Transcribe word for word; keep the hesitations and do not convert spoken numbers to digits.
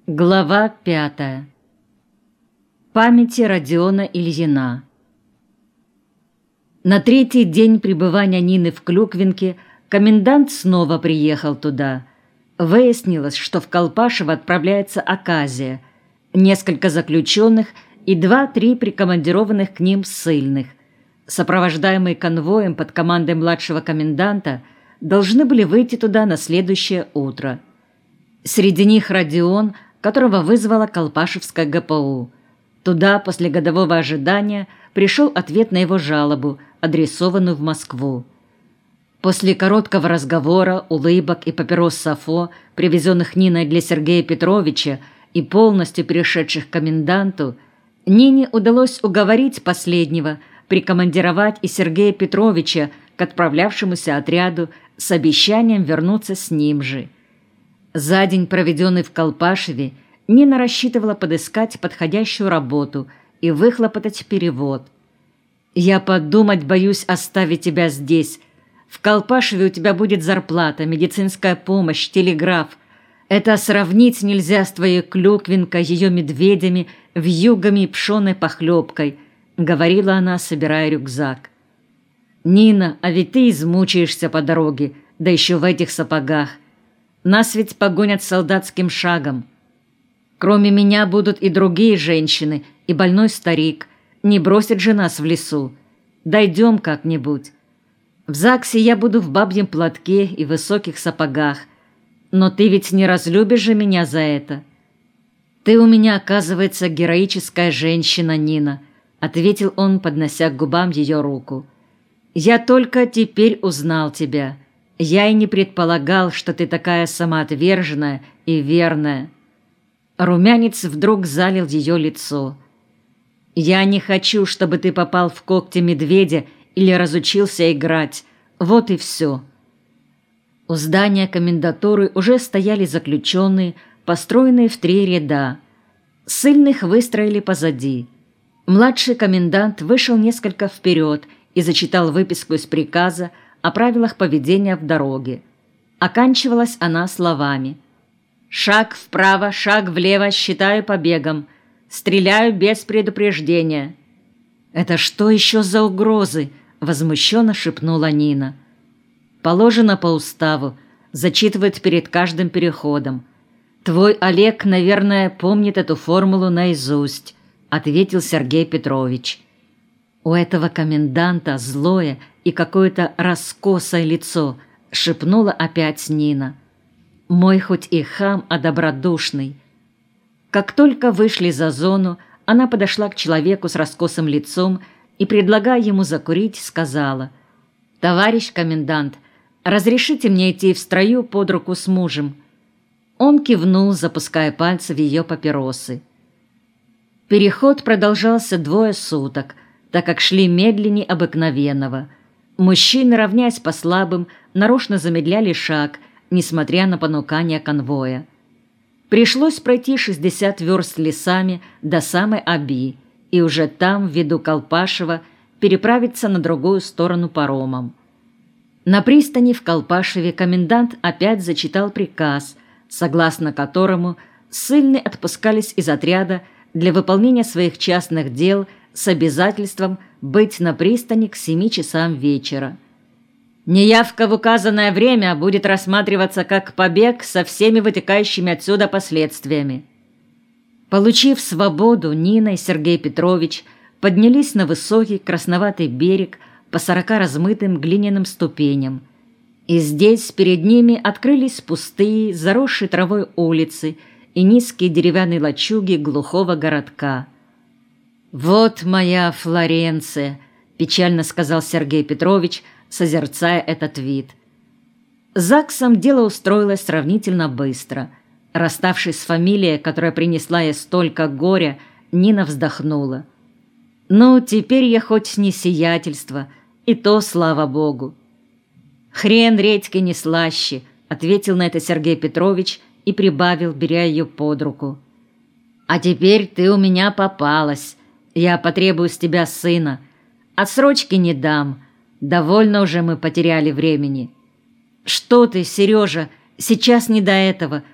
Глава пятая. Памяти Родиона Ильина. На третий день пребывания Нины в Клюквинке комендант снова приехал туда. Выяснилось, что в Колпашево отправляется оказия, несколько заключенных и два-три прикомандированных к ним ссыльных. Сопровождаемые конвоем под командой младшего коменданта должны были выйти туда на следующее утро. Среди них Родион, которого вызвала Колпашевская гэ пэ у. Туда после годового ожидания пришел ответ на его жалобу, адресованную в Москву. После короткого разговора, улыбок и папирос Сафо, привезенных Ниной для Сергея Петровича и полностью перешедших к коменданту, Нине удалось уговорить последнего прикомандировать и Сергея Петровича к отправлявшемуся отряду с обещанием вернуться с ним же. За день, проведенный в Колпашеве, Нина рассчитывала подыскать подходящую работу и выхлопотать перевод. «Я подумать боюсь оставить тебя здесь. В Колпашеве у тебя будет зарплата, медицинская помощь, телеграф. Это сравнить нельзя с твоей Клюквинкой, ее медведями, вьюгами и пшеной похлебкой», — говорила она, собирая рюкзак. «Нина, а ведь ты измучаешься по дороге, да еще в этих сапогах. Нас ведь погонят солдатским шагом. Кроме меня будут и другие женщины, и больной старик. Не бросит же нас в лесу. Дойдем как-нибудь. В ЗАГСе я буду в бабьем платке и высоких сапогах. Но ты ведь не разлюбишь же меня за это». «Ты у меня, оказывается, героическая женщина, Нина», — ответил он, поднося к губам ее руку. «Я только теперь узнал тебя. Я и не предполагал, что ты такая самоотверженная и верная». Румянец вдруг залил ее лицо. «Я не хочу, чтобы ты попал в когти медведя или разучился играть. Вот и все». У здания комендатуры уже стояли заключенные, построенные в три ряда. Ссыльных выстроили позади. Младший комендант вышел несколько вперед и зачитал выписку из приказа о правилах поведения в дороге. Оканчивалась она словами: «Шаг вправо, шаг влево, считаю побегом. Стреляю без предупреждения». «Это что еще за угрозы?» — возмущенно шепнула Нина. «Положено по уставу. Зачитывают перед каждым переходом. Твой Олег, наверное, помнит эту формулу наизусть», — ответил Сергей Петрович. «У этого коменданта злое и какое-то раскосое лицо», — шепнула опять Нина. «Мой хоть и хам, а добродушный». Как только вышли за зону, она подошла к человеку с раскосым лицом и, предлагая ему закурить, сказала: «Товарищ комендант, разрешите мне идти в строю под руку с мужем?» Он кивнул, запуская пальцы в ее папиросы. Переход продолжался двое суток, так как шли медленнее обыкновенного. Мужчины, равняясь по слабым, нарочно замедляли шаг, несмотря на понукания конвоя. Пришлось пройти шестьдесят верст лесами до самой Оби и уже там, в виду Колпашева, переправиться на другую сторону паромом. На пристани в Колпашеве комендант опять зачитал приказ, согласно которому ссыльные отпускались из отряда для выполнения своих частных дел с обязательством быть на пристани к семи часам вечера. Неявка в указанное время будет рассматриваться как побег со всеми вытекающими отсюда последствиями. Получив свободу, Нина и Сергей Петрович поднялись на высокий красноватый берег по сорока размытым глиняным ступеням. И здесь перед ними открылись пустые, заросшие травой улицы и низкие деревянные лачуги глухого городка. «Вот моя Флоренция», — печально сказал Сергей Петрович, созерцая этот вид. С ЗАГСом дело устроилось сравнительно быстро. Расставшись с фамилией, которая принесла ей столько горя, Нина вздохнула. «Ну, теперь я хоть не сиятельство, и то слава богу». «Хрен редьки не слаще», — ответил на это Сергей Петрович и прибавил, беря ее под руку: «А теперь ты у меня попалась. Я потребую с тебя сына. Отсрочки не дам. Довольно уже мы потеряли времени». «Что ты, Сережа, сейчас не до этого.